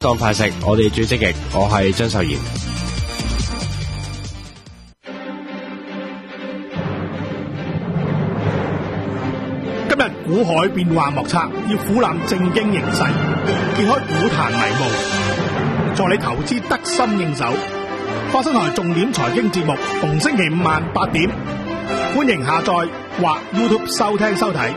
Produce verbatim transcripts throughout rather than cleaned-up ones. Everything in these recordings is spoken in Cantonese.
當派食，我哋最積極，我係張秀賢。 今日股海變幻莫測，要俯瞰正經形勢，揭開股壇迷霧，助你投資得心應手。花生台重點財經節目，逢星期五晚八點，歡迎下載或 YouTube 收聽收睇。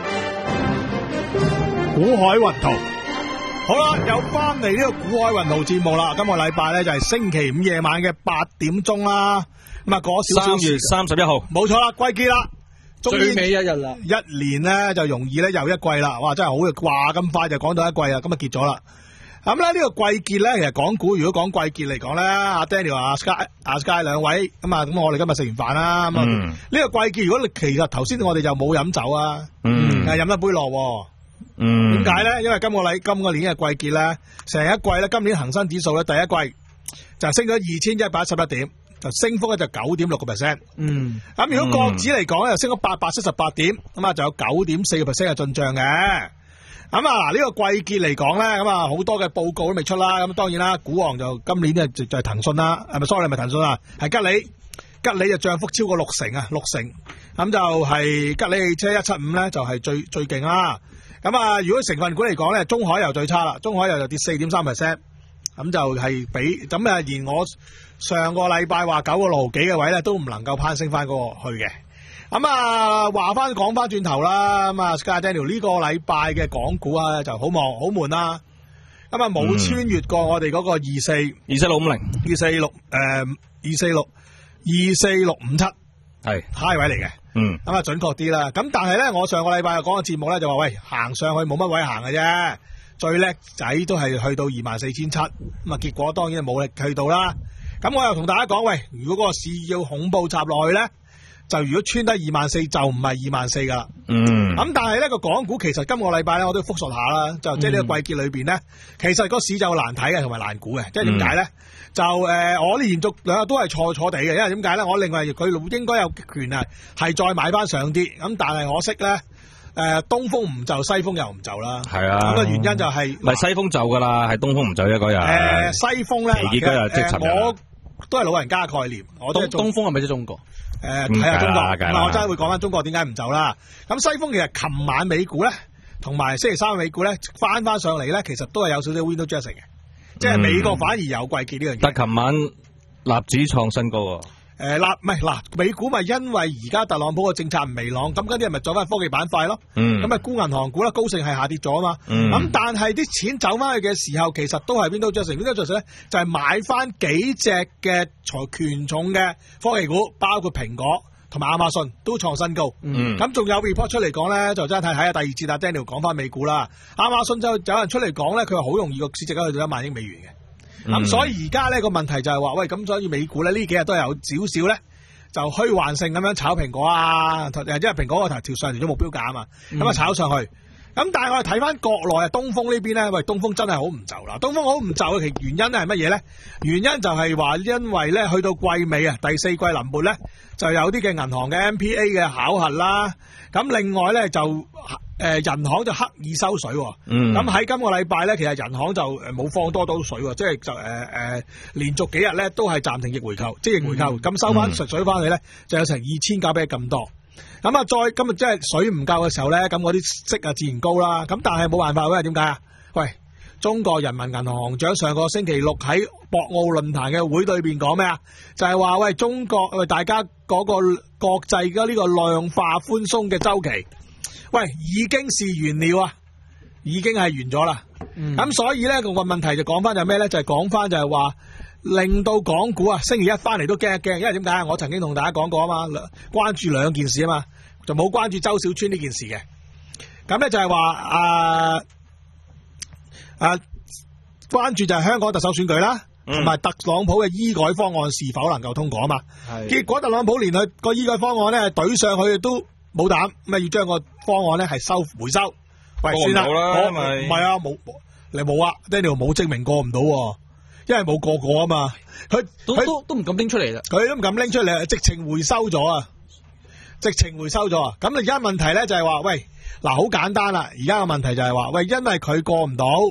股海雲圖。好啦，又翻嚟呢個股海雲圖節目啦。今個禮拜咧就係星期五夜晚嘅八點鐘啦。咁啊，過少少三月三十一號， 冇錯啦，季結啦， 最尾一日啦。 一年咧就容易咧又一季啦。哇，真係好嘅，話咁快就講到一季啦。咁啊結咗啦。咁咧呢個季結咧，其實港股如果講季結嚟講咧，阿 Daniel 阿 Sky 阿 Sky 兩位咁啊，咁我哋今日食完飯啦。咁啊，呢個季結如果你其實頭先我哋就冇飲酒啊，嗯，係飲一杯落。嗯，點解咧？因為今個禮今個年嘅季結咧，成一季咧，今年恒生指數咧第一季就升咗二千一百一十一點，就升幅咧就九點六個 percent。嗯，咁如果國指嚟講咧，就升咗八百七十八點，咁啊就有九點四個 percent 嘅進賬嘅。咁啊嗱，呢個季結嚟講咧，咁啊好多嘅報告都未出啦。咁當然啦，股王就今年咧就就係騰訊啦，係咪 sorry 係咪騰訊啊？係吉利，吉利就漲幅超過六成啊，六成。咁就係吉利汽車一七五咧，就係最最勁啦。咁啊，如果成分股嚟講咧，中海油最差啦，中海油就跌四點三 percent， 咁就係比咁啊，而我上個禮拜話九個六毫幾嘅位咧，都唔能夠攀升翻嗰個去嘅。咁啊，話翻講翻轉頭啦，咁啊 Sky Daniel 呢個禮拜嘅港股啊就好忙好悶啦，咁啊冇穿越過我哋嗰個二四二四六五零二四六誒二四六二四六五七係 high 位嚟嘅。嗯，咁啊準確啲啦。咁但係咧，我上個禮拜又講個節目咧，就話喂，行上去冇乜位行嘅啫，最叻仔都係去到二萬四千七。咁啊，結果當然係冇力去到啦。咁我又同大家講，喂，如果嗰個市要恐怖插落去咧，就如果穿得二萬四，就唔係二萬四噶啦。嗯。咁但係咧個港股其實今個禮拜咧，我都複述下啦，就即係呢個季結裏邊咧，其實個市就難睇嘅，同埋難估嘅。即係點解咧？嗯就誒、呃，我連續兩日都係錯錯地嘅，因為點解咧？我認為佢應該有權啊，係再買翻上啲。咁但係可惜咧，誒、呃，東風唔就，西風又唔就啦。係啊。咁嘅原因就係、是， 唔係西風就噶啦，係東風唔就啫嗰日。誒、 呃，西風咧， 皮結嗰日即係尋日。 我都係老人家嘅概念。我都東東風係咪即係中國？ 誒，睇下中國。嗱，我真係會講翻中國點解唔就啦。咁西風其實琴晚美股咧，同埋星期三美股咧，翻翻上嚟咧，其實都係有少少 window dressing 嘅。即係美國反而有季結呢樣嘢，但係琴晚納指創新高喎。 誒，納唔係嗱，美股咪因為而家特朗普嘅政策唔明朗，咁嗰啲人咪走翻科技板塊咯。嗯，咁咪沽銀行股啦，高盛係下跌咗啊嘛。嗯，咁但係啲錢走翻去嘅時候，其實都係邊度着成？邊度着成咧？就係買翻幾隻嘅財權重嘅科技股，包括蘋果同埋亞馬遜都創新高。嗯，咁仲有 report 出嚟講咧，就真係睇下第二節啊 Daniel 講翻美股啦。亞馬遜就有人出嚟講咧，佢話好容易個市值去到一萬億美元嘅。咁、嗯、所以而家咧個問題就係話，喂，咁所以美股咧呢幾日都有少少咧，就虛幻性咁樣炒蘋果啊，因為蘋果個頭跳上嚟咗目標價啊嘛，咁啊、嗯、炒上去。咁但係我哋睇翻國內啊，東風呢邊咧，喂，東風真係好唔就啦。東風好唔就嘅其原因咧係乜嘢咧？原因就係話因為咧去到季尾啊，第四季臨末咧就有啲嘅銀行嘅 M P A 嘅考核啦。咁另外咧就誒、呃、人行就刻意收水。嗯。咁喺今個禮拜咧，其實人行就誒冇放多多水，即係就誒誒、呃呃、連續幾日咧都係暫停逆回購，即係逆回購。咁、嗯、收翻實水翻去咧，就有成二千九百億咁多。咁啊，再今日即係水唔夠嘅時候咧，咁嗰啲息啊自然高啦。咁但係冇辦法，因為點解啊？喂，中國人民銀行行長上個星期六喺博鰲論壇嘅會對邊講咩啊？就係、是、話喂，中國喂大家嗰個國際嘅呢個量化寬鬆嘅周期，喂已經是完了啊，已經係完咗啦。咁、嗯、所以咧個問題就講翻就係咩咧？就係講翻就係話。令到港股啊，星期一翻嚟都驚一驚，因為點解啊？我曾經同大家講過啊嘛，關注兩件事啊嘛，就冇關注周小川呢件事嘅。咁咧就係話啊啊，關注就係香港特首選舉啦，同埋、嗯、特朗普嘅醫改方案是否能夠通過啊嘛。係。結果特朗普連佢個醫改方案咧懟上去都冇膽，咁啊要將個方案咧係收回收。喂，算啦，我唔係啊，冇你冇啊 ，Daniel 冇證明過唔到。因為冇個個啊嘛，佢都都都唔敢拎出嚟啦， 佢都唔敢拎出嚟，直情回收咗啊，直情回收咗啊。咁而家問題咧就係話，喂，嗱好簡單啦，而家個問題就係話，喂，因為佢過唔到，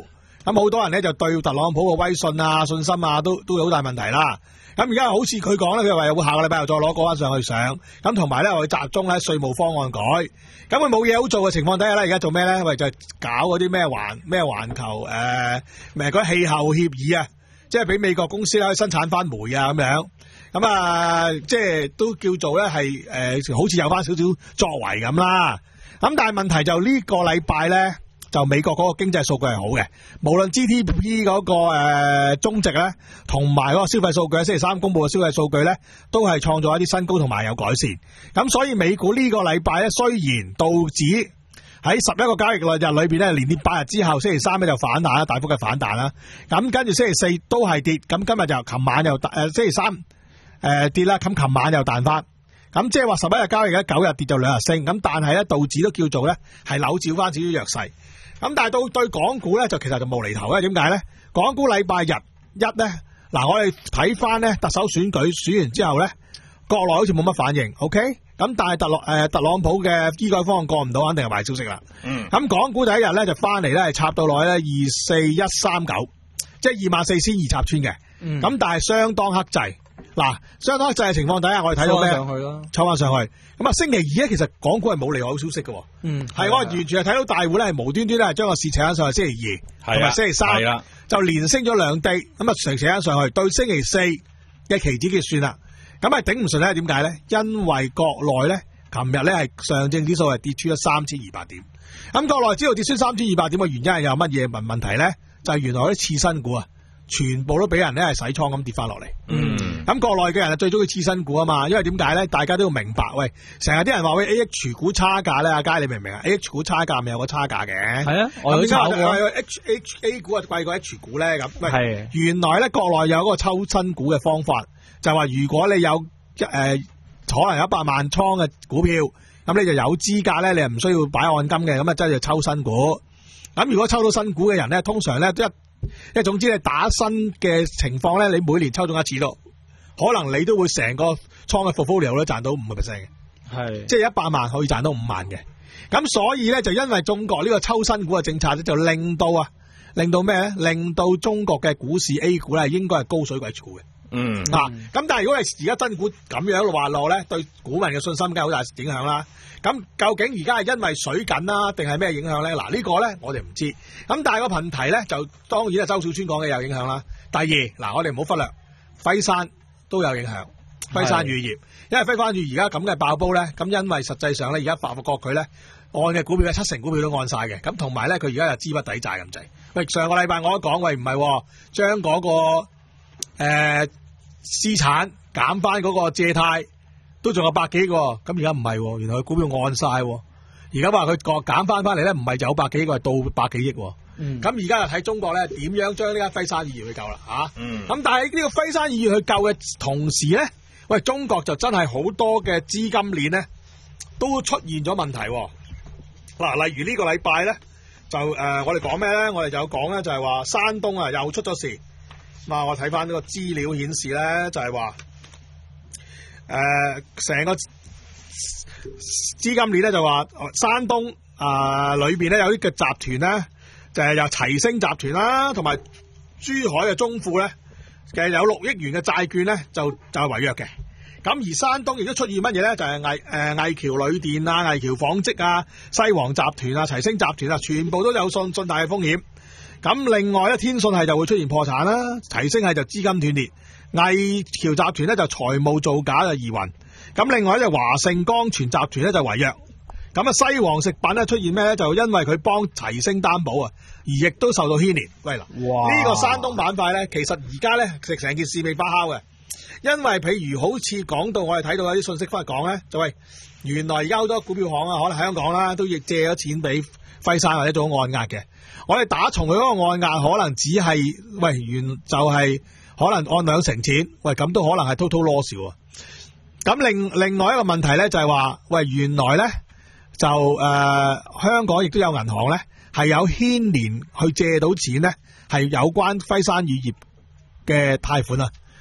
咁好多人咧就對特朗普個威信啊、信心啊都都有好大問題啦。咁而家好似佢講咧，佢話會下個禮拜又再攞個翻上去上，咁同埋咧我哋集中喺稅務方案改。咁佢冇嘢好做嘅情況底下咧，而家做咩咧？喂，就係搞嗰啲咩環咩環球誒，咪嗰氣候協議啊，即係俾美國公司咧生產翻煤啊咁樣。咁啊，即係都叫做咧係誒，好似有翻少少作為咁啦。咁但係問題就呢個禮拜咧，就美國嗰個經濟數據係好嘅，無論 G D P 嗰個誒中值咧，同埋嗰個消費數據，星期三公布嘅消費數據咧，都係創造一啲新高同埋有改善。咁所以美股呢個禮拜咧，雖然道指喺十一個交易日裏邊咧，連跌八日之後，星期三咧就反彈啦，大幅嘅反彈啦。咁跟住星期四都係跌，咁今日就琴晚又誒、呃、星期三誒、呃、跌啦，咁琴晚又彈翻。咁即係話十一日交易日九日跌就兩日升，咁但係咧道指都叫做咧係扭轉翻少少弱勢。咁但係到對港股咧就其實就無厘頭咧，點解咧？港股禮拜日一咧，嗱我哋睇翻咧特首選舉選完之後咧，國內好似冇乜反應 ，OK？ 咁但係特朗誒特朗普嘅醫改方案過唔到，肯定係壞消息啦。嗯。咁港股第一日咧就翻嚟咧係插到落去咧二四一三九，即係二萬四千二插穿嘅。嗯。咁但係相當克制。嗱，相當克制嘅情況底下，我哋睇到咩？上去啦，抽翻上去。咁啊，星期二咧，其實港股係冇利好消息嘅。嗯，係我完全係睇到大戶咧係無端端咧係將個市扯翻上去星期二，同埋星期三，就連升咗兩地，咁啊成扯翻上去，對星期四嘅期指結算啦。咁係頂唔順咧，點解咧？因為國內咧，琴日咧係上證指數係跌穿咗三千二百點。咁國內知道跌穿三千二百點嘅原因係有乜嘢問問題咧？就係、是、原來嗰啲次新股啊，全部都俾人咧係洗倉咁跌翻落嚟。嗯。咁國內嘅人係最中意次新股啊嘛，因為點解咧？大家都要明白，喂，成日啲人話喂 A H 股差價咧，阿佳你明唔明啊 ？A H 股差價咪有個差價嘅。係啊，我有炒過。H H A 股啊貴過 H 股咧咁。係。原來咧國內有嗰個抽新股嘅方法，就係話如果你有誒、呃、可能有一百萬倉嘅股票，咁你就有資格咧，你係唔需要擺按金嘅，咁啊真係要抽新股。咁如果抽到新股嘅人咧，通常咧一一總之你打新嘅情況咧，你每年抽中一次咯。可能你都會成個倉嘅 portfolio 都賺到五個 percent 嘅，係即係一百萬可以賺到五萬嘅。咁所以咧就因為中國呢個抽新股嘅政策咧，就令到啊，令到咩咧？令到中國嘅股市 A 股咧應該係高水鬼股嘅。嗯啊，咁但係如果係而家真股咁樣滑落咧，對股民嘅信心梗係好大影響啦。咁究竟而家係因為水緊啦，定係咩影響咧？嗱、這個、呢個咧我哋唔知。咁但係個問題咧就當然係周小川講嘅有影響啦。第二嗱，我哋唔好忽略輝山。都有影響，輝山乳業，因為輝山乳而家咁嘅爆煲咧，咁因為實際上咧，而家發覺佢咧按嘅股票嘅七成股票都按晒嘅，咁同埋咧佢而家又資不抵債咁滯。喂，上個禮拜我都講，喂唔係，將嗰、那個誒資產減翻嗰個借貸都仲有百幾個，咁而家唔係，原來佢股票按晒，而家話佢個減翻翻嚟咧，唔係有百幾個，係到百幾億。咁而家就睇中國咧點樣將呢間輝山乳業去救啦吓。咁、嗯、但係呢個輝山乳業去救嘅同時咧，喂，中國就真係好多嘅資金鏈咧都出現咗問題。嗱，例如呢個禮拜咧就誒、呃，我哋講咩咧？我哋就有講咧，就係話山東啊又出咗事。嗱，我睇翻呢個資料顯示咧，就係話誒成個資金鏈咧就話山東啊裏邊咧有啲嘅集團咧。就係由齊星集團啦，同埋珠海嘅中富咧，嘅有六億元嘅債券咧，就就係違約嘅。咁而山東亦都出現乜嘢咧？就係魏誒魏橋旅電啊、魏橋紡織啊、西王集團啊、齊星集團啊，全部都有信信貸嘅風險。咁另外咧，天信係就會出現破產啦，齊星係就資金斷裂，魏橋集團咧就財務造假就疑雲。咁另外咧，華盛光傳集團咧就違約。咁啊，西王食品咧出現咩咧？就因為佢幫齊星擔保啊，而亦都受到牽連。喂嗱，呢個山東板塊咧，其實而家咧食成件事未發酵嘅，因為譬如好似講到我哋睇到有啲信息翻嚟講咧，就喂，原來而家好多股票行啊，可能香港啦，都亦借咗錢俾輝山或者做按壓嘅。我哋打從佢嗰個按壓，可能只係喂原就係、是、可能按兩成錢，喂咁都可能係 total loss 啊。咁另另外一個問題咧就係話，喂原來咧。就誒、呃，香港亦都有銀行咧，係有牽連去借到錢咧，係有關輝山乳業嘅貸款啊。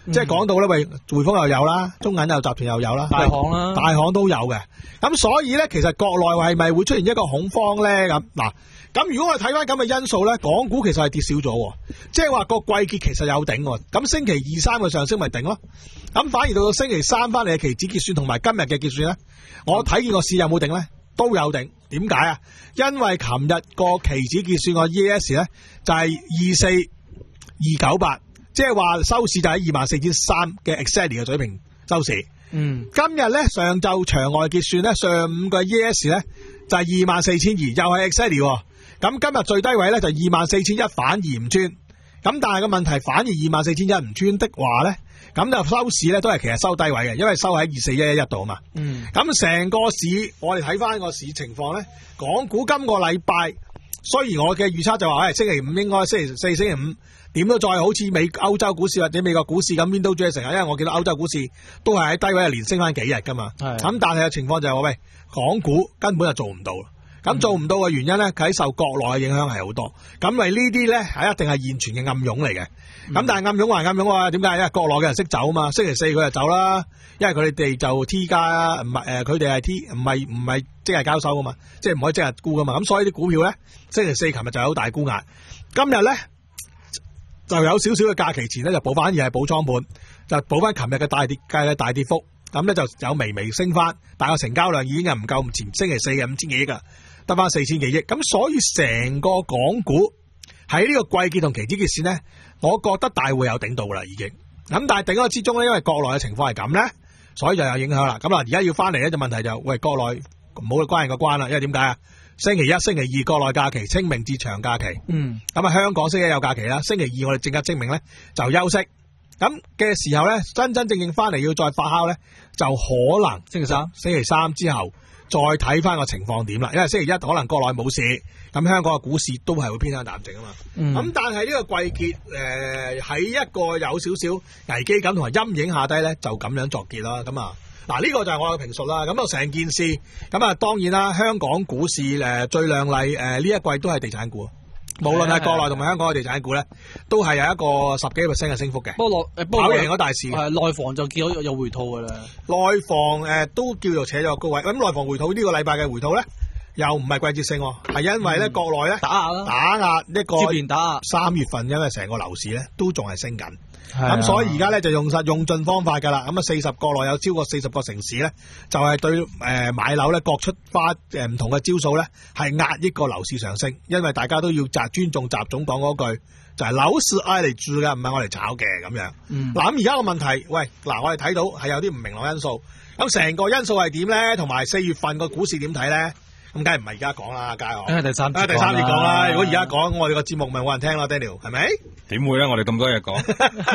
即係講到咧，喂，匯豐又有啦，中銀有集團又有啦， 大行啦， 大行都有嘅。咁所以咧，其實國內係咪會出現一個恐慌咧？咁嗱，咁如果我哋睇翻咁嘅因素咧，港股其實係跌少咗，即係話個季結其實有頂，咁星期二三嘅上升咪頂咯。咁反而到到星期三翻嚟嘅期指結算同埋今日嘅結算咧，我睇見個市有冇頂咧？都有頂。點解啊？因為琴日個期指結算個 E S 咧就係二四二九八，即係話收市就喺二萬四千三嘅 exactly 嘅水平收市。 嗯， 今日咧上晝場外結算咧，上午嘅 E S 咧就係二萬四千二，又係 exactly。咁今日最低位咧就二萬四千一，反而唔穿。咁但係個問題，反而二萬四千一唔穿的話咧，咁就收市咧都係其實收低位嘅，因為收喺二四一一一度啊嘛。嗯。咁成個市，我哋睇翻個市情況咧，港股今個禮拜，雖然我嘅預測就話，誒星期五應該星期四、星期五點都再好似美歐洲股市或者美國股市咁邊都追成啊，因為我見到歐洲股市都係喺低位連升翻幾日噶嘛。係。咁但係嘅情況就係話，喂，港股根本就做唔到。咁做唔到嘅原因咧，佢受國內嘅影響係好多。咁咪呢啲咧係一定係現存嘅暗湧嚟嘅。咁、嗯、但係暗湧還暗湧啊？點解？因為國內嘅人識走啊嘛。星期四佢就走啦，因為佢哋就 T 加唔係誒，佢哋係 T 唔係唔係即日交收噶嘛，即係唔可以即日沽噶嘛。咁所以啲股票咧，星期四琴日就有好大沽壓。今日咧就有少少嘅假期前咧就補翻，而係補倉盤，就補翻琴日嘅大跌嘅大跌幅。咁咧就有微微升翻，但係個成交量已經係唔夠前星期四嘅五千幾億噶。得翻四千幾億，咁所以成個港股喺呢個季結同期指結算咧，我覺得大會有頂到啦已經。咁但係頂咗之中咧，因為國內嘅情況係咁咧，所以就有影響啦。咁啊，而家要翻嚟咧就問題就，喂，國內唔好關人個關啦，因為點解啊？星期一、星期二國內假期，清明節長假期。嗯。咁啊，香港星期一有假期啦，星期二我哋正日清明咧就休息。咁嘅時候咧，真真正正翻嚟要再發酵咧，就可能星期三、星期三之後。再睇翻個情況點啦，因為星期一可能國內冇事，咁香港嘅股市都係會偏向淡靜啊嘛。咁、嗯、但係呢個季結誒喺、呃、一個有少少危機感同埋陰影下低咧，就咁樣作結啦。咁啊，嗱、這、呢個就係我嘅評述啦。咁啊成件事，咁啊當然啦，香港股市誒、呃、最亮麗誒呢一季都係地產股。無論係國內同埋香港嘅地產股咧，都係有一個十幾 percent 嘅升幅嘅。不過內跑贏咗大市， 係內房就見到有回吐噶啦。 內房誒、呃、都叫做扯咗個高位。咁內房回吐呢個禮拜嘅回吐咧，又唔係季節性，係因為咧、嗯、國內咧打壓啦，打壓一個接連打壓。三月份因為成個樓市咧都仲係升緊。咁、嗯、所以而家咧就用實用盡方法噶啦，咁啊四十國內有超過四十個城市咧，就係、是、對誒、呃、買樓咧各出花誒唔同嘅招數咧，係壓抑個樓市上升，因為大家都要集尊重習總講嗰句，就係、是、樓市愛嚟住嘅，唔係我嚟炒嘅咁樣。嗱咁而家個問題，喂嗱我哋睇到係有啲唔明朗因素，咁成個因素係點咧？同埋四月份個股市點睇咧？咁梗係唔係而家講啦，家下。第三節， 第三節講啦。如果而家講，我哋個節目咪冇人聽咯 ，Daniel 係咪？ 點會啊？我哋咁多嘢講。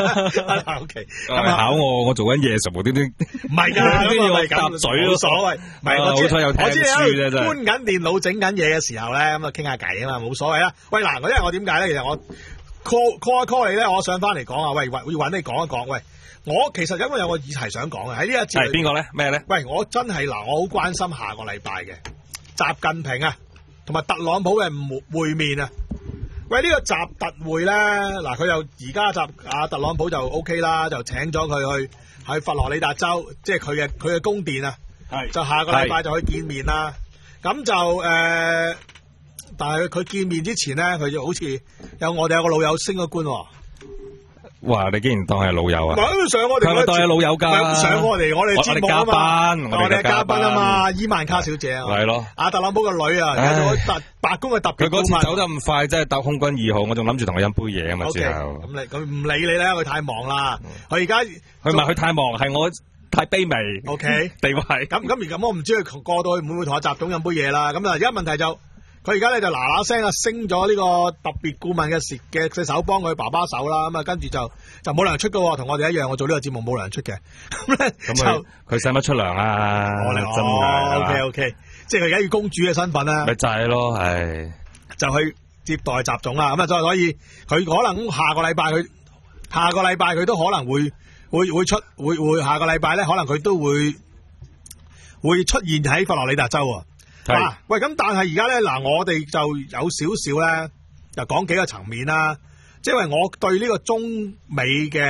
O K， 咁考我，我做緊嘢，實無端端。唔係㗎， 呢個搭嘴冇所謂。唔係我好彩有聽書啫，真係。 搬緊電腦整緊嘢嘅時候咧，咁啊傾下偈啊嘛，冇所謂啦。喂嗱，我因為我點解咧？其實我 call call 一 call 你咧，我想翻嚟講啊。喂，要揾你講一講。喂，我其實因為有個議題想講嘅喺呢一節。係邊個咧？咩咧？ 喂，我真係嗱，我好關心下個禮拜嘅。習近平啊，同埋特朗普嘅會面啊，喂呢、這個習特會咧，嗱佢又而家習啊特朗普就 O K 啦，就請咗佢去喺佛羅里達州，即係佢嘅佢嘅宮殿啊，係就下個禮拜就去見面啦。咁就誒、呃，但係佢見面之前咧，佢就好似有我哋有個老友升咗官、哦。 哇！你竟然當係老友啊？ 上我哋， 佢咪當係老友噶？ 上我哋，我哋節目啊嘛，我哋嘉賓啊嘛，伊萬卡小姐啊， 係咯。阿特朗普個女啊，有特白宮嘅特別顧問。佢嗰次走得咁快，真係搭空軍二號，我仲諗住同佢飲杯嘢啊嘛。之後咁你佢唔理你啦，佢太忙啦。佢而家佢唔係佢太忙，係我太卑微。 O K，地位咁咁而咁，我唔知佢過到去會唔會同阿習總飲杯嘢啦。咁啊，而家問題就。佢而家咧就嗱嗱聲啊升咗呢個特別顧問嘅事嘅隻手幫佢爸爸手啦，咁啊跟住就就冇糧出噶，同我哋一樣，我做呢個節目冇糧出嘅，咁咧就佢使乜出糧啊？ 我哋真係 OK OK，即係佢而家要公主嘅身份啦， 咪就係咯，係就去接待習總啦，咁啊所以佢可能下個禮拜佢下個禮拜佢都可能會會會出會會下個禮拜咧可能佢都會會出現喺佛羅里達州啊。啊，喂，咁但係而家咧，嗱，我哋就有少少咧，就講幾個層面啦。即係因為我對呢個中美嘅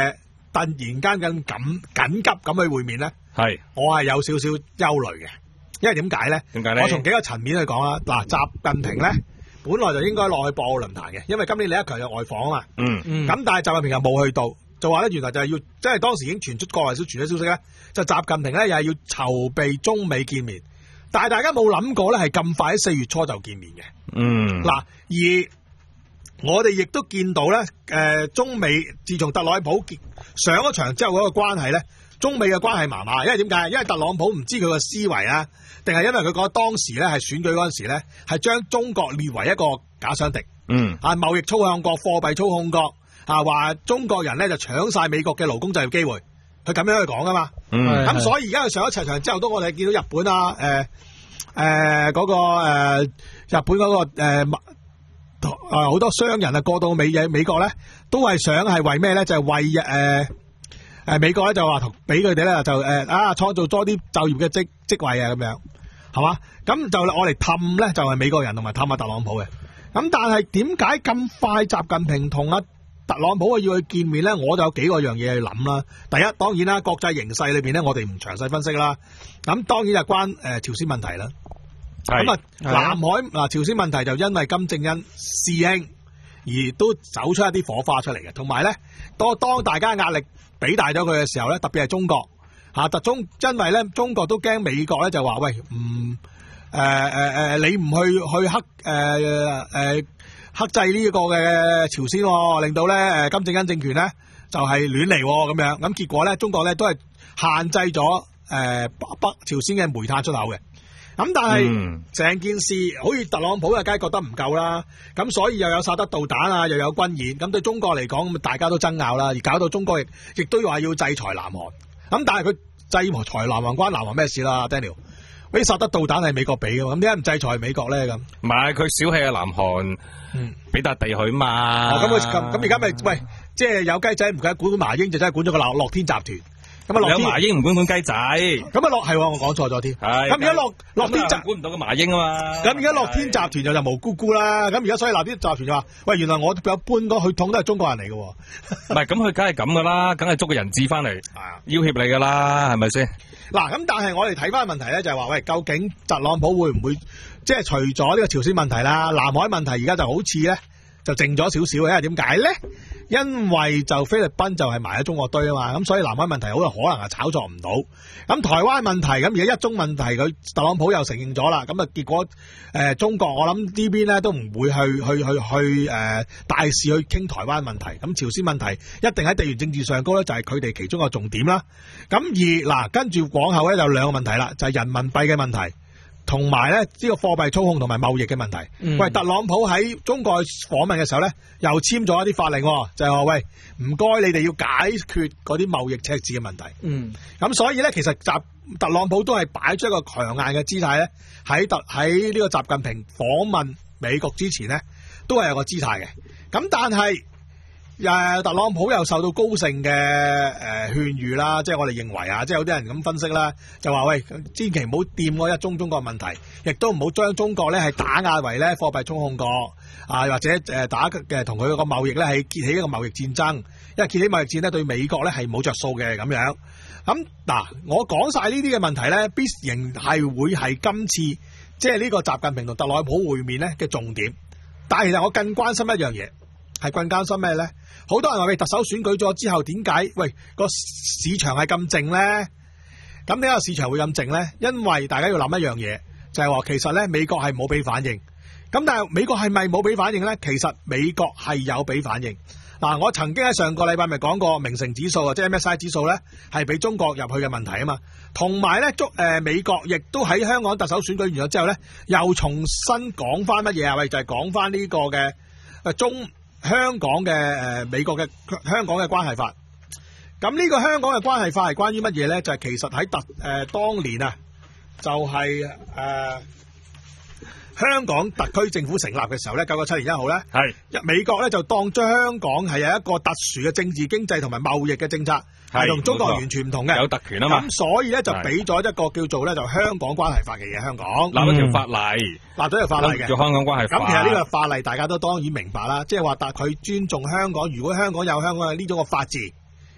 突然間咁緊緊急咁去會面咧， 係我係有少少憂慮嘅，因為點解咧？ 點解咧？ 我從幾個層面去講啦。嗱，習近平咧本來就應該落去博鰲論壇嘅，因為今年李克強有外訪啊嘛。 嗯嗯。 咁但係習近平又冇去到，就話咧原來就係要，即係當時已經傳出國內小傳咗消息咧，就習近平咧又係要籌備中美見面，但係大家冇諗過咧係咁快喺四月初就見面嘅。 嗯。 嗱，而我哋亦都見到咧，誒、呃，中美自從特朗普上咗場之後嗰個關係咧，中美嘅關係麻麻，因為點解？因為特朗普唔知佢個思維啊，定係因為佢覺得當時咧係選舉嗰陣時咧，係將中國列為一個假想敵，嗯，啊，貿易操控國、貨幣操控國，啊，話中國人咧就搶晒美國嘅勞工就業機會，佢咁樣去講噶嘛，嗯，咁所以而家佢上咗場之後，都我哋見到日本啊，誒誒嗰個誒、呃、日本嗰、那個誒。呃誒，好、呃、多商人啊過到美嘢美國咧，都係想係為咩咧？就係、是、為誒誒、呃、美國咧就話同俾佢哋咧就誒、呃、啊創造多啲就業嘅職職位啊咁樣，係嘛？咁就我嚟氹咧就係、是、美國人同埋氹下特朗普嘅。咁但係點解咁快習近平同阿特朗普要去見面咧？我就有幾個樣嘢去諗啦。第一，當然啦，國際形勢裏邊咧，我哋唔詳細分析啦。咁當然就關誒、呃、朝鮮問題啦。咁啊，南海嗱朝鮮問題就因為金正恩師兄而都走出一啲火花出嚟嘅，同埋咧，當當大家壓力俾大咗佢嘅時候咧，特別係中國嚇特中，因為咧中國都驚美國咧就話喂唔誒誒誒，你唔去去克誒誒、呃、克制呢個嘅朝鮮、哦，令到咧誒金正恩政權咧就係亂嚟咁樣，咁結果咧中國咧都係限制咗誒、呃、北北朝鮮嘅煤炭出口嘅。咁但係成、嗯、件事好似特朗普啊，梗係覺得唔夠啦。咁所以又有薩德導彈啊，又有軍演。咁對中國嚟講，咁大家都爭拗啦，而搞到中國亦亦都話要制裁南韓。咁但係佢制裁南韓關南韓咩事啦 ，Daniel？嗰啲薩德導彈係美國俾嘅，咁點解唔制裁美國咧？咁唔係佢小氣啊，南韓俾笪地佢嘛。 咁佢咁咁而家咪喂，即係有雞仔唔計管麻鷹，就真係管咗個樂樂天集團。咁啊， 有麻鷹唔管管雞仔， 咁啊樂係我講錯咗添。係咁而家樂樂天集管唔到個麻鷹啊嘛。 咁而家樂天集團就就無辜辜啦。咁而家所以樂天集團就話：喂，原來我有搬嗰血統都係中國人嚟嘅。 唔係，咁佢梗係咁噶啦，梗係捉個人質翻嚟要挾你噶啦，係咪先？ 嗱，咁但係我哋睇翻問題咧，就係話：喂，究竟特朗普會唔會即係除咗呢個朝鮮問題啦，南海問題而家就好似咧就靜咗少少，因為點解咧？因為就菲律賓就係埋喺中國堆啊嘛，咁所以南海問題好有可能係炒作唔到。咁台灣問題咁而家一中問題佢特朗普又承認咗啦，咁啊結果誒、呃、中國我諗呢邊咧都唔會去去去去誒、呃、大肆去傾台灣問題。咁朝鮮問題一定喺地緣政治上高咧，就係佢哋其中一個重點啦。咁而嗱跟住往後咧有兩個問題啦，就係、是、人民幣嘅問題。同埋咧，呢個貨幣操控同埋貿易嘅問題。嗯、喂，特朗普喺中國訪問嘅時候咧，又簽咗一啲法令，就係話喂，唔該你哋要解決嗰啲貿易赤字嘅問題。嗯，咁所以咧，其實習特朗普都係擺出一個強硬嘅姿態咧，喺特喺呢個習近平訪問美國之前咧，都係有個姿態嘅。咁但係誒，特朗普又受到高盛嘅誒勸喻啦，即係我哋認為啊，即係有啲人咁分析啦，就話喂，千祈唔好掂嗰一中中國問題，亦都唔好將中國咧係打壓為咧貨幣操控國啊，或者誒打嘅同佢個貿易咧係結起一個貿易戰爭，因為結起貿易戰咧對美國咧係冇着數嘅咁樣。咁嗱，我講晒呢啲嘅問題咧，必然係會係今次即係呢個習近平同特朗普會面咧嘅重點。但係其實我更關心一樣嘢，係更關心咩咧？好多人話喂，特首選舉咗之後點解喂個市場係咁靜咧？咁點解個市場會咁靜咧？因為大家要諗一樣嘢，就係話其實咧美國係冇俾反應。咁但係美國係咪冇俾反應咧？其實美國係有俾反應。嗱，我曾經喺上個禮拜咪講過明晟指數或者 M S I 指數咧係俾中國入去嘅問題啊嘛。同埋咧，中誒美國亦都喺香港特首選舉完咗之後咧，又重新講翻乜嘢啊？喂，就係講翻呢個嘅誒中。香港嘅誒、呃、美國嘅香港嘅關係法，咁呢個香港嘅關係法係關於乜嘢咧？就係、是、其實喺特誒、呃、當年啊，就係、是、誒、呃、香港特區政府成立嘅時候咧，九九七年一號咧，係是美國咧就當將香港係有一個特殊嘅政治經濟同埋貿易嘅政策，係同中國完全唔同嘅， 有特權啊嘛。咁所以咧就俾咗一個叫做咧就香港關係法嘅嘢，香港立咗條法例，立咗條法例嘅叫香港關係法。 咁其實呢個法例大家都當然明白啦，即係話但佢尊重香港，如果香港有香港嘅呢種嘅法治，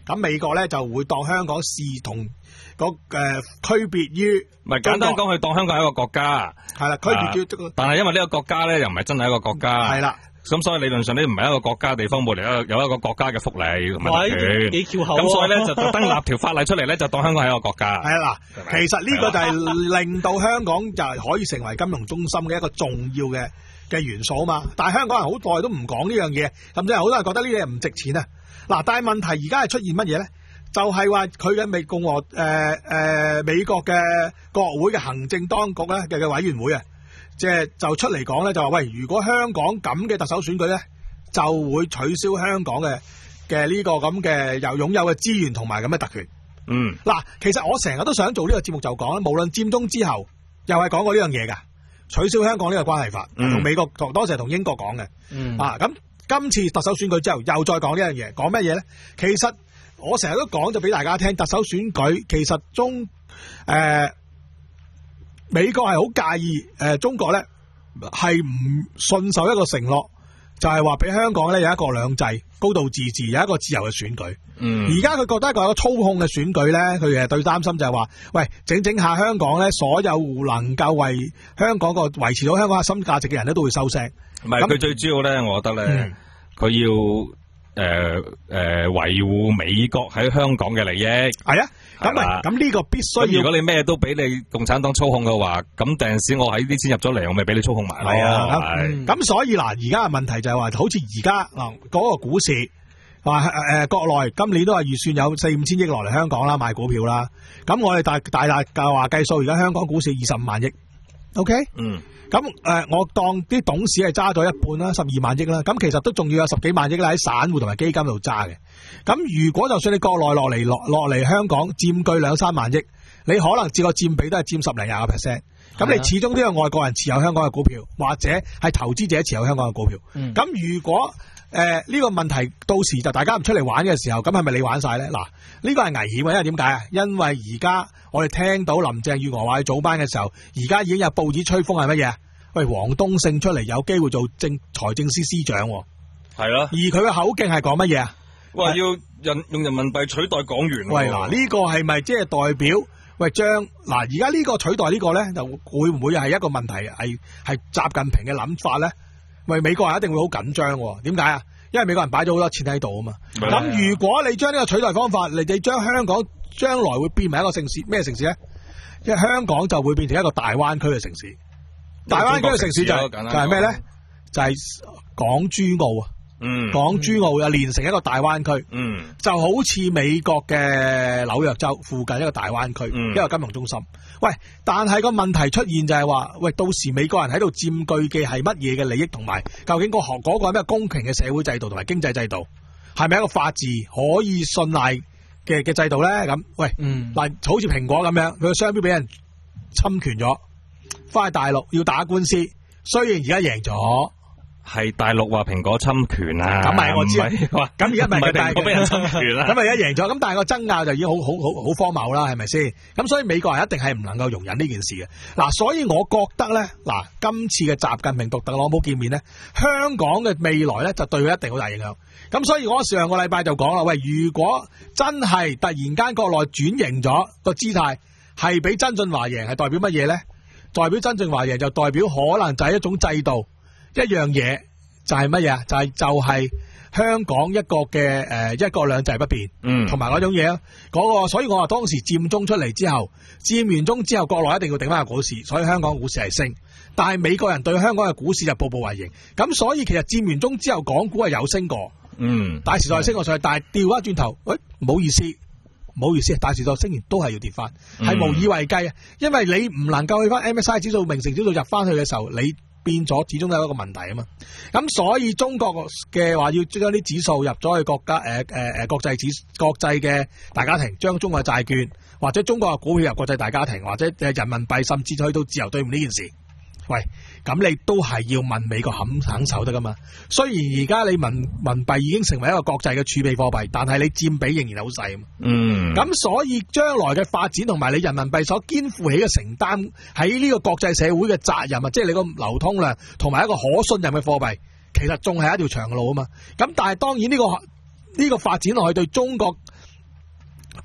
咁美國咧就會當香港視同嗰誒區別於， 唔係簡單講，佢當香港係一個國家， 係啦，區別於、啊，但係因為呢個國家咧又唔係真係一個國家， 係啦。 咁所以理論上呢唔係一個國家地方冇嚟一個有一個國家嘅福利同埋特權， 幾翹口啊！ 咁所以咧就特登立條法例出嚟咧，就當香港係一個國家。 係啦，其實呢個就係令到香港就係可以成為金融中心嘅一個重要嘅嘅元素啊嘛。但係香港人好耐都唔講呢樣嘢，咁即係好多人覺得呢啲嘢唔值錢啊。嗱，但係問題而家係出現乜嘢咧？就係話佢嘅美共和誒誒、呃呃、美國嘅國會嘅行政當局咧嘅嘅委員會啊。即係就出嚟講咧，就話喂，如果香港咁嘅特首選舉咧，就會取消香港嘅嘅呢個咁嘅又擁有嘅資源同埋咁嘅特權。 嗯，嗱， 其實我成日都想做呢個節目就講啦，無論佔中之後，又係講過呢樣嘢噶，取消香港呢個關係法，同、嗯、美國同當時係同英國講嘅。嗯，啊，咁今次特首選舉之後，又再講呢樣嘢，講乜嘢咧？其實我成日都講就俾大家聽，特首選舉其實中誒。呃美國係好介意誒、呃，中國咧係唔信守一個承諾，就係話俾香港咧有一個兩制、高度自治，有一個自由嘅選舉。嗯，而家佢覺得一個有操控嘅選舉咧，佢誒最擔心就係話，喂，整整下香港咧，所有能夠為香港個維持到香港核心價值嘅人咧，都會收聲。 唔係，佢最主要咧，我覺得咧，佢、嗯、要誒誒維護美國喺香港嘅利益。係啊。咁啊，咁呢個必須要。如果你咩都俾你共產黨操控嘅話，咁第陣時我喺啲錢入咗嚟，我咪俾你操控埋。係啊，咁、嗯、所以嗱，而家嘅問題就係話，好似而家嗱嗰個股市，話誒、呃、國內今年都係預算有四五千億落嚟香港啦，買股票啦。咁我哋大大大計話計數，而家香港股市二十五萬億。O K， 嗯。咁誒、呃，我當啲董事係揸咗一半啦，十二萬億啦。咁其實都仲要有十幾萬億啦喺散戶同埋基金度揸嘅。咁如果就算你國內落嚟落落嚟香港佔據兩三萬億，你可能佔個佔比都係佔十零廿個 percent。咁你始終都有外國人持有香港嘅股票，或者係投資者持有香港嘅股票。咁、嗯、如果誒呢、呃這個問題到時就大家唔出嚟玩嘅時候，咁係咪你玩晒咧？嗱，呢、這個係危險嘅，因為點解啊？因為而家我哋聽到林鄭月娥話喺早班嘅時候，而家已經有報紙吹風係乜嘢？喂，黃東勝出嚟有機會做政財政司司長，係咯。而佢嘅口徑係講乜嘢啊？喂，要人用人民幣取代港元。喂，嗱、這、呢個係咪即係代表喂將嗱而家呢個取代呢個咧，就會唔會係一個問題？係係習近平嘅諗法咧？喂，美國人一定會好緊張。點解啊？因為美國人擺咗好多錢喺度啊嘛。咁如果你將呢個取代方法，你你將香港將來會變為一個城市咩城市咧？因為香港就會變成一個大灣區嘅城市。大灣區嘅城市就係、就係咩咧？就係、是、港珠澳啊！嗯，港珠澳又連成一個大灣區，嗯，就好似美國嘅紐約州附近一個大灣區，嗯，一個金融中心。喂，但係個問題出現就係話，喂，到時美國人喺度佔據嘅係乜嘢嘅利益，同埋究竟個學嗰個係咩公平嘅社會制度同埋經濟制度，係咪一個法治可以信賴嘅嘅制度咧？咁，喂，嗯，嗱，好似蘋果咁樣，佢個商標俾人侵權咗，翻去大陸要打官司，雖然而家贏咗。係大陸話蘋果侵權啊，咁咪我知，咁而家咪蘋果俾人侵權啦，咁咪而家贏咗，咁但係個爭拗就已經好好好好荒謬啦，係咪先？咁所以美國人一定係唔能夠容忍呢件事嘅。嗱，所以我覺得咧，嗱，今次嘅習近平同特朗普見面咧，香港嘅未來咧就對佢一定好大影響。咁所以我上個禮拜就講啦，喂，如果真係突然間國內轉型咗個姿態，係俾曾俊華贏，係代表乜嘢咧？代表曾俊華贏就代表可能就係一種制度。一樣嘢就係乜嘢？就係就係香港一個嘅誒一國兩制不變，嗯，同埋嗰種嘢啊，嗰個，所以我話當時佔中出嚟之後，佔完中之後，國內一定要頂翻個股市，所以香港股市係升。但係美國人對香港嘅股市就步步為營，咁所以其實佔完中之後，港股係有升過，嗯，大時代升過上去，但係調翻轉頭，喂，唔好意思，唔好意思，大時代升完都係要跌翻，係、嗯、無以為繼啊，因為你唔能夠去翻 M S I 指數、明晟指數入翻去嘅時候，你變咗始終都有一個問題啊嘛，咁所以中國嘅話要將啲指數入咗去國家誒誒誒國際指國際嘅大家庭，將中國嘅債券或者中國嘅股票入國際大家庭，或者誒人民幣，甚至去到自由兌換呢件事，喂，咁你都係要問美國肯肯守得噶嘛？雖然而家你民民幣已經成為一個國際嘅儲備貨幣，但係你佔比仍然好細啊嘛。嗯，咁所以將來嘅發展同埋你人民幣所肩負起嘅承擔喺呢個國際社會嘅責任啊，即係你個流通量同埋一個可信任嘅貨幣，其實仲係一條長路啊嘛。咁但係當然呢個呢個發展落去對中國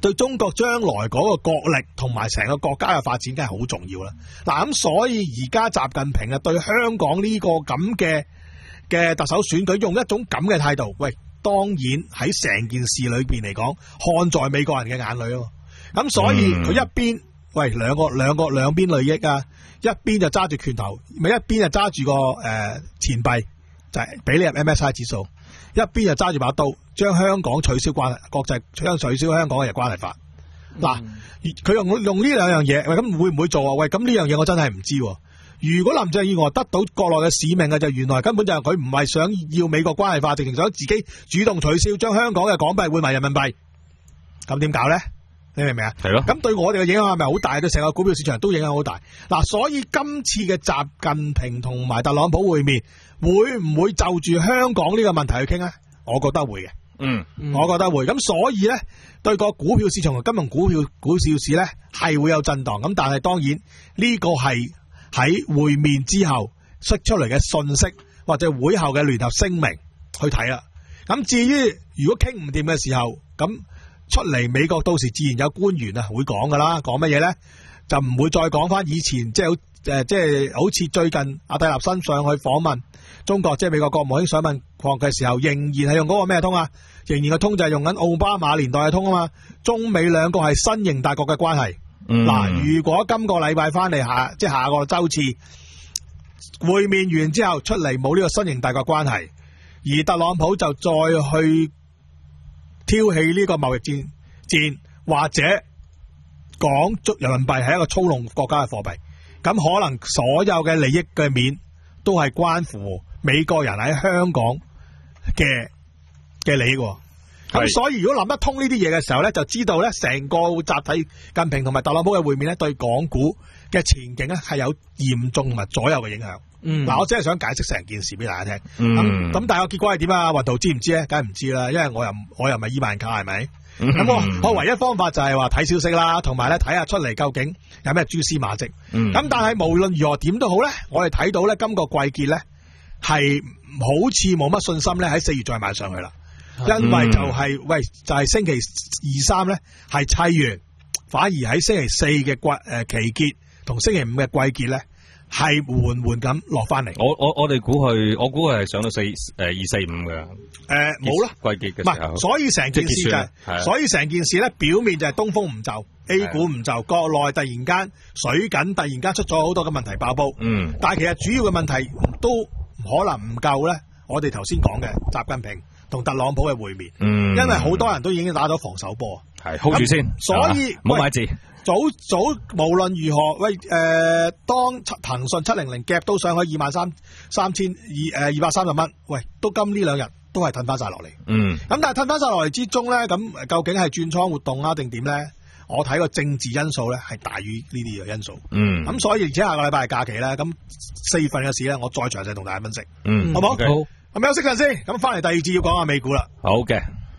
對中國將來嗰個國力同埋成個國家嘅發展，梗係好重要啦。嗱，咁所以而家習近平啊，對香港呢個咁嘅嘅特首選舉，用一種咁嘅態度，喂，當然喺成件事裏邊嚟講，看在美國人嘅眼裏咯。咁所以佢一邊，喂，兩個兩個兩邊利益啊，一邊就揸住拳頭，咪一邊就揸住個誒、呃、錢幣，就係、是、俾你入 M S I 指數。一邊就揸住把刀，將香港取消關係，國際將取消香港嘅關係法。嗱、嗯，佢用用呢兩樣嘢，喂，咁會唔會做啊？喂，咁呢樣嘢我真係唔知。如果林鄭月娥得到國內嘅使命嘅，就原來根本就係佢唔係想要美國關係法，直情想自己主動取消，將香港嘅港幣換埋人民幣。咁點搞咧？你明唔明啊？係咯。咁對我哋嘅影響係咪好大？對成個股票市場都影響好大。嗱，所以今次嘅習近平同埋特朗普會面，會唔會就住香港呢個問題去傾啊？我覺得會嘅，嗯，我覺得會。咁所以咧，對個股票市場同金融股票股票市咧係會有震盪。咁但係當然呢個係喺會面之後釋出嚟嘅信息，或者會後嘅聯合聲明去睇啦。咁至於如果傾唔掂嘅時候，咁出嚟美國到時自然有官員啊會講噶啦，講乜嘢咧？就唔會再講翻以前即係好誒，即係好似最近阿蒂立新上去訪問中國，即係美國國務卿上問國嘅時候，仍然係用嗰個咩通啊？仍然個通就係用緊奧巴馬年代嘅通啊嘛。中美兩個係新型大國嘅關係。嗱、嗯，如果今個禮拜翻嚟下，即係下個周次會面完之後出嚟冇呢個新型大國關係，而特朗普就再去挑起呢個貿易戰戰，或者講足人民幣係一個操弄國家嘅貨幣，咁可能所有嘅利益嘅面都係關乎美國人喺香港嘅嘅利益。咁所以如果諗得通呢啲嘢嘅時候咧，就知道咧成個習體近平同埋特朗普嘅會面咧，對港股嘅前景咧係有嚴重同埋左右嘅影響。嗯，嗱，我只係想解釋成件事俾大家聽。嗯，咁但係個結果係點啊？雲圖知唔知咧？梗係唔知啦，因為我又我又唔係伊萬卡，係咪？咁、嗯、我我唯一方法就係話睇消息啦，同埋咧睇下出嚟究竟有咩蛛絲馬跡。咁、嗯、但係無論如何點都好咧，我哋睇到咧今個季結咧係好似冇乜信心咧喺四月再買上去啦。因為就係、是、喂，就係、是、星期二三咧係砌完，反而喺星期四嘅季誒期結同星期五嘅季結咧係緩緩咁落翻嚟。我我我哋估佢，我估佢係上到四誒二四五嘅。誒冇啦，季結嘅時候。唔係，所以成件事就係、是，所以成件事咧表面就係東風唔就 ，A 股唔就，國內突然間水緊，突然間出咗好多嘅問題爆煲。嗯。但係其實主要嘅問題都可能唔夠咧。我哋頭先講嘅習近平同特朗普嘅會面，嗯，因為好多人都已經打咗防守波，係 hold 住先，所以唔好買字。早早無論如何，喂，誒、呃，當騰訊七零零夾到上去二萬三三千二誒二百三十蚊，喂，都今呢兩日都係褪翻晒落嚟，嗯，咁但係褪翻晒落嚟之中咧，咁究竟係轉倉活動啊定點咧？我睇個政治因素咧係大於呢啲嘅因素，嗯，咁所以而且下個禮拜係假期咧，咁四月份嘅事咧，我再詳細同大家分析，嗯，好唔好？ Okay. 好。咁休息陣先，咁翻嚟第二節要講下美股啦。好嘅，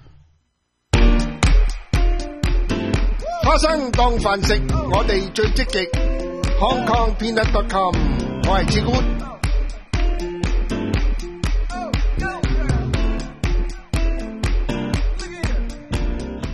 花生當飯食，我哋最積極。Hong Kong Peanut dot com， 我係志官。